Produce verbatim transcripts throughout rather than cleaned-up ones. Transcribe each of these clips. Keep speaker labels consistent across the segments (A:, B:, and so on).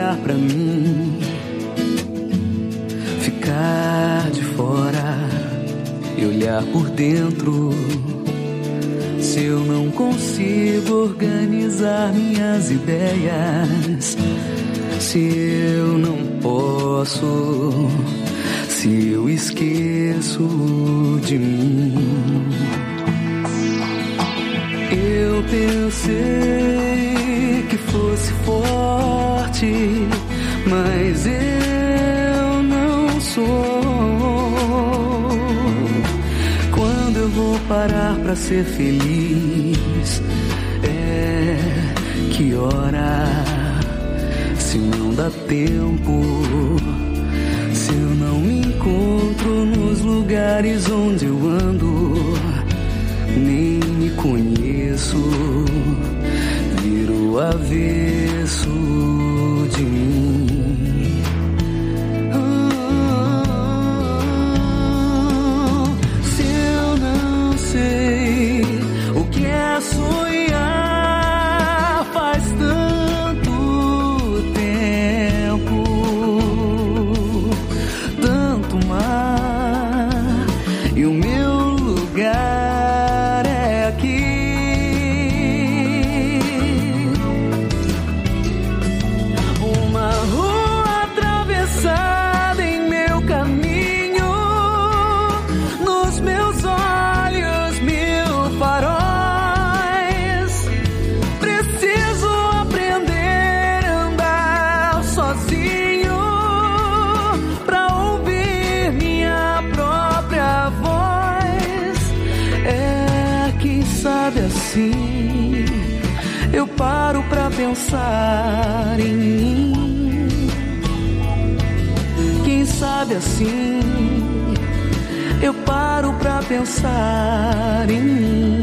A: olhar pra mim, ficar de fora e olhar por dentro. Se eu não consigo organizar minhas ideias, se eu não posso, se eu esqueço de mim. Eu pensei que fosse forte, mas eu não sou. Quando eu vou parar pra ser feliz, é que hora? Se não dá tempo, se eu não me encontro nos lugares onde eu ando, nem me conheço, viro o avesso de mim. Oh, se eu não sei o que é sonhar, faz tanto tempo, tanto mar, e o meu lugar é aqui. Uma rua atravessada em meu caminho, nos meus olhos mil faróis. Preciso aprender a andar sozinho pra ouvir minha própria voz. É, quem sabe assim eu paro pra pensar em mim. Quem sabe assim eu paro pra pensar em mim.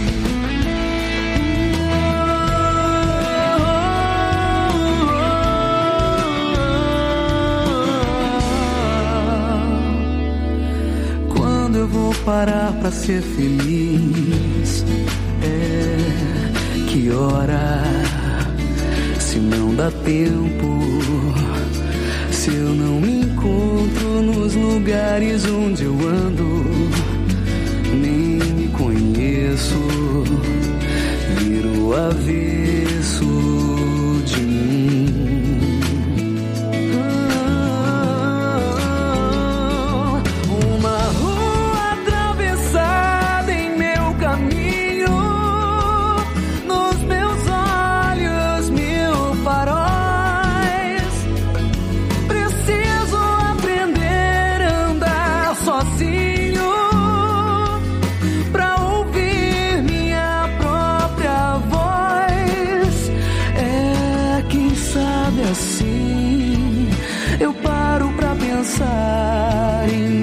A: Quando eu vou parar pra ser feliz, é que hora? Se não dá tempo, se eu não me encontro nos lugares onde eu ando, nem me conheço, viro o avesso de mim. Uma rua atravessada em meu caminho, nos meus olhos mil faróis. Preciso aprender a andar sozinho pra ouvir minha própria voz. É, quem sabe assim eu paro pra pensar em